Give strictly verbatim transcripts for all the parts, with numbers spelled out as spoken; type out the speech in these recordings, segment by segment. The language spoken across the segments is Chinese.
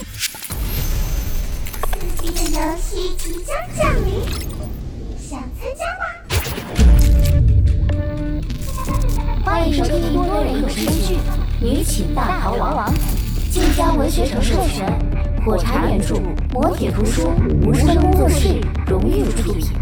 刺激的游戏即将降临，想参加吗？ 欢迎收听多人有声剧《女寝大逃亡》，晋江文学城授权，火柴原著，磨铁图书，无声工作室荣誉出品。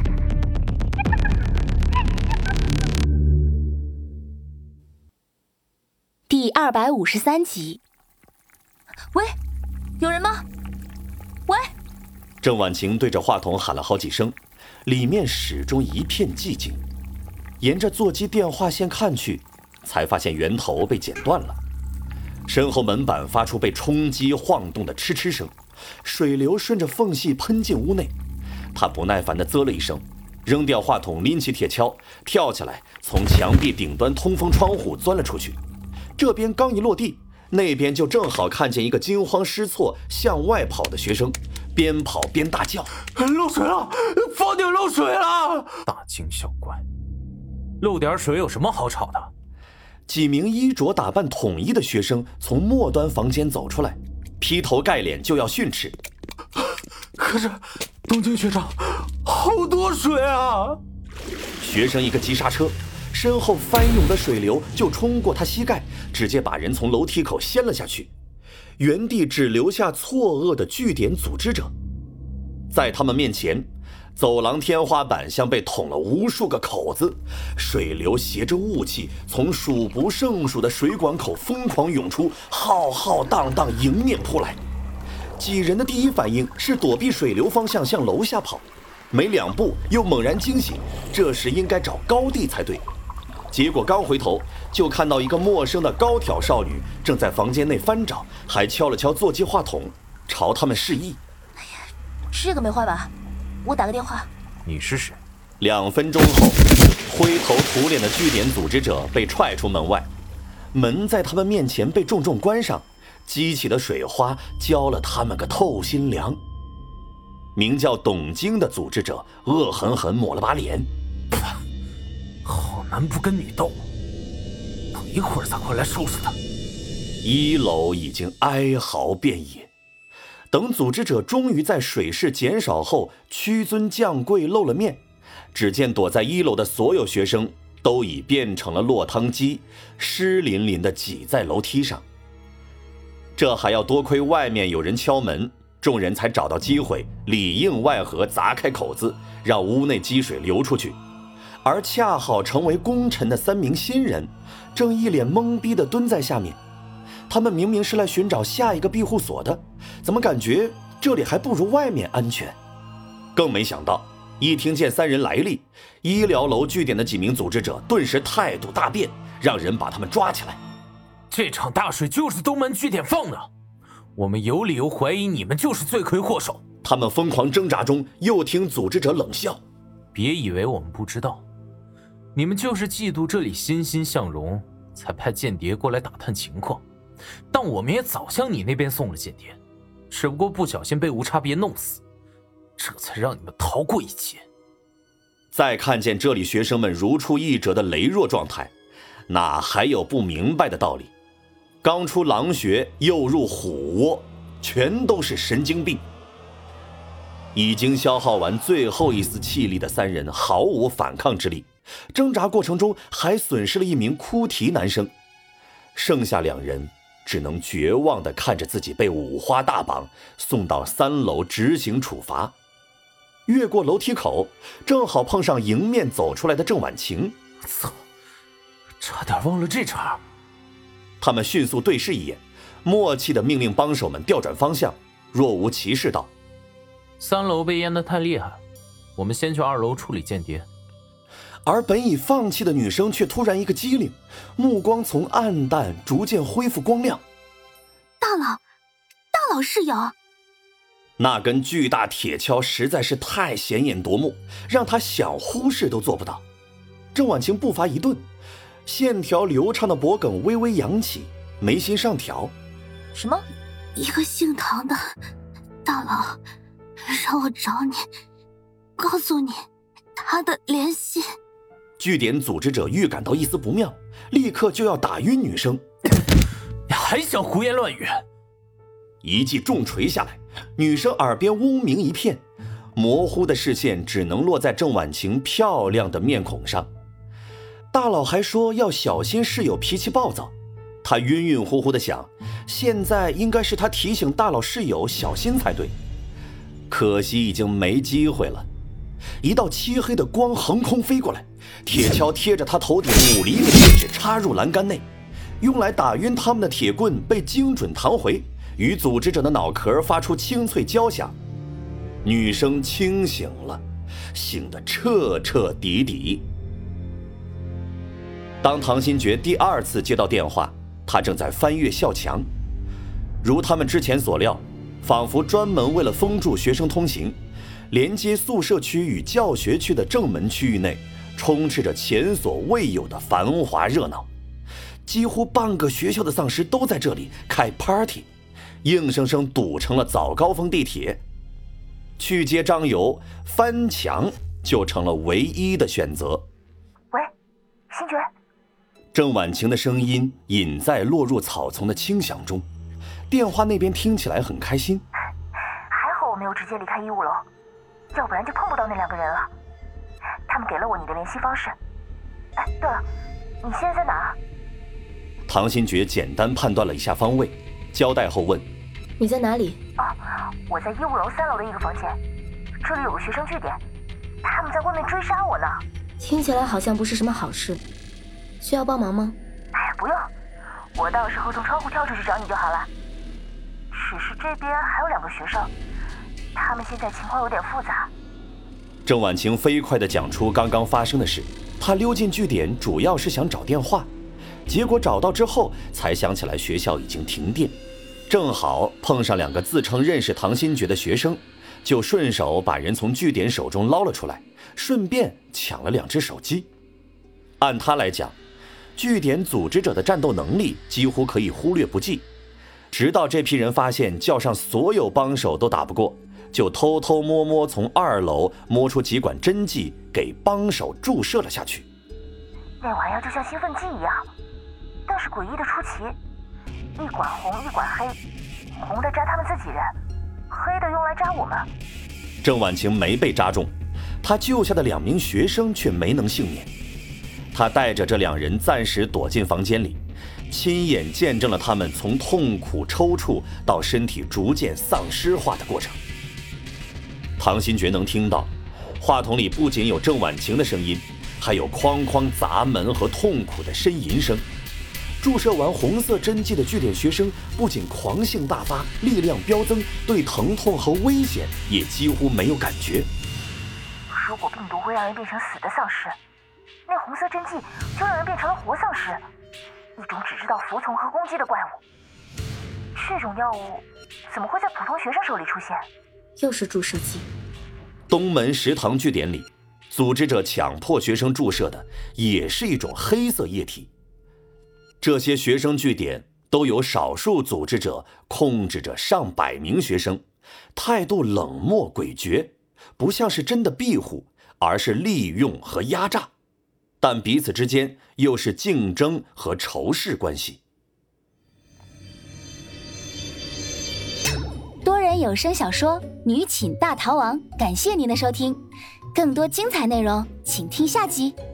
第二百五十三集。喂，有人吗？喂！ 郑婉晴对着话筒喊了好几声，里面始终一片寂静。沿着座机电话线看去，才发现源头被剪断了。身后门板发出被冲击晃动的嗤嗤声，水流顺着缝隙喷进屋内。他不耐烦地啧了一声，扔掉话筒，拎起铁锹，跳起来，从墙壁顶端通风窗户钻了出去。这边刚一落地，那边就正好看见一个惊慌失措向外跑的学生，边跑边大叫： 漏水了，房顶漏水了！大惊小怪，漏点水有什么好吵的？ 几名衣着打扮统一的学生从末端房间走出来，劈头盖脸就要训斥。 可是东京学长，好多水啊！ 学生一个急刹车，身后翻涌的水流就冲过他膝盖，直接把人从楼梯口掀了下去，原地只留下错愕的据点组织者。在他们面前，走廊天花板像被捅了无数个口子，水流携着雾气从数不胜数的水管口疯狂涌出，浩浩荡荡迎面扑来。几人的第一反应是躲避水流方向向楼下跑，没两步又猛然惊醒，这时应该找高地才对。结果刚回头就看到一个陌生的高挑少女正在房间内翻找，还敲了敲座机话筒朝他们示意。 哎呀，这个没坏吧？我打个电话。 你是谁？ 两分钟后，灰头土脸的据点组织者被踹出门外，门在他们面前被重重关上，激起的水花浇了他们个透心凉。名叫董京的组织者恶狠狠抹了把脸： 好男不跟女斗，等一会儿再回来收拾他。 一楼已经哀嚎遍野。等组织者终于在水势减少后屈尊降贵露了面，只见躲在一楼的所有学生都已变成了落汤鸡，湿淋淋地挤在楼梯上。这还要多亏外面有人敲门，众人才找到机会里应外合砸开口子，让屋内积水流出去。而恰好成为功臣的三名新人正一脸懵逼地蹲在下面。他们明明是来寻找下一个庇护所的，怎么感觉这里还不如外面安全？更没想到，一听见三人来历，医疗楼据点的几名组织者顿时态度大变，让人把他们抓起来。 这场大水就是东门据点放的，我们有理由怀疑你们就是罪魁祸首。 他们疯狂挣扎中，又听组织者冷笑： 别以为我们不知道，你们就是嫉妒这里欣欣向荣，才派间谍过来打探情况。但我们也早向你那边送了间谍，只不过不小心被无差别弄死，这才让你们逃过一劫。 再看见这里学生们如出一辙的羸弱状态，哪还有不明白的道理？刚出狼穴又入虎窝，全都是神经病。已经消耗完最后一丝气力的三人毫无反抗之力，挣扎过程中还损失了一名哭啼男生，剩下两人只能绝望地看着自己被五花大绑送到三楼执行处罚。越过楼梯口，正好碰上迎面走出来的郑婉晴。 操，差点忘了这茬。 他们迅速对视一眼，默契地命令帮手们调转方向，若无其事道： 三楼被淹得太厉害，我们先去二楼处理间谍。 而本已放弃的女生却突然一个机灵，目光从暗淡逐渐恢复光亮。 大佬，大佬室友。 那根巨大铁锹实在是太显眼夺目，让他想忽视都做不到。郑婉晴步伐一顿，线条流畅的脖颈微微扬起，眉心上挑。 什么？ 一个姓唐的大佬让我找你，告诉你他的联系。 据点组织者预感到一丝不妙，立刻就要打晕女生。 你还想胡言乱语？ 一记重锤下来，女生耳边嗡鸣一片，模糊的视线只能落在郑婉晴漂亮的面孔上。大佬还说要小心室友脾气暴躁，他晕晕乎乎的想，现在应该是他提醒大佬室友小心才对，可惜已经没机会了。一道漆黑的光横空飞过来，铁锹贴着他头顶五厘米的位置插入栏杆内，用来打晕他们的铁棍被精准弹回，与组织者的脑壳发出清脆交响。女生清醒了，醒得彻彻底底。当唐新觉第二次接到电话，他正在翻越校墙。如他们之前所料，仿佛专门为了封住学生通行，连接宿舍区与教学区的正门区域内充斥着前所未有的繁华热闹，几乎半个学校的丧尸都在这里开 party， 硬生生堵成了早高峰地铁。去接张游，翻墙就成了唯一的选择。 喂，新觉。 郑婉晴的声音隐在落入草丛的轻响中，电话那边听起来很开心。 还好我没有直接离开医务楼，要不然就碰不到那两个人了。他们给了我你的联系方式。哎，对了，你现在在哪？ 唐新觉简单判断了一下方位，交代后问： 你在哪里？ 哦，我在医务楼三楼的一个房间，这里有个学生据点，他们在外面追杀我呢。 听起来好像不是什么好事，需要帮忙吗？ 哎呀，不用，我到时候从窗户跳出去找你就好了。只是这边还有两个学生，他们现在情况有点复杂。 郑婉晴飞快地讲出刚刚发生的事，她溜进据点主要是想找电话，结果找到之后才想起来学校已经停电，正好碰上两个自称认识唐新觉的学生，就顺手把人从据点手中捞了出来，顺便抢了两只手机。按他来讲，据点组织者的战斗能力几乎可以忽略不计，直到这批人发现叫上所有帮手都打不过，就偷偷摸摸从二楼摸出几管针剂给帮手注射了下去。 那玩意儿就像兴奋剂一样，但是诡异的出奇，一管红一管黑，红的扎他们自己人，黑的用来扎我们。 郑婉晴没被扎中，她救下的两名学生却没能幸免。她带着这两人暂时躲进房间里，亲眼见证了他们从痛苦抽搐到身体逐渐丧尸化的过程。唐新觉能听到，话筒里不仅有郑婉晴的声音，还有哐哐砸门和痛苦的呻吟声。注射完红色针剂的据点学生不仅狂性大发，力量飙增，对疼痛和危险也几乎没有感觉。 如果病毒会让人变成死的丧尸，那红色针剂就让人变成了活丧尸，一种只知道服从和攻击的怪物。这种药物怎么会在普通学生手里出现？ 又是注射剂。 东门食堂据点里，组织者强迫学生注射的也是一种黑色液体。这些学生据点都有少数组织者控制着上百名学生，态度冷漠诡谲，不像是真的庇护，而是利用和压榨，但彼此之间又是竞争和仇视关系。 多人有声小说《女寝大逃亡》，感谢您的收听，更多精彩内容请听下集。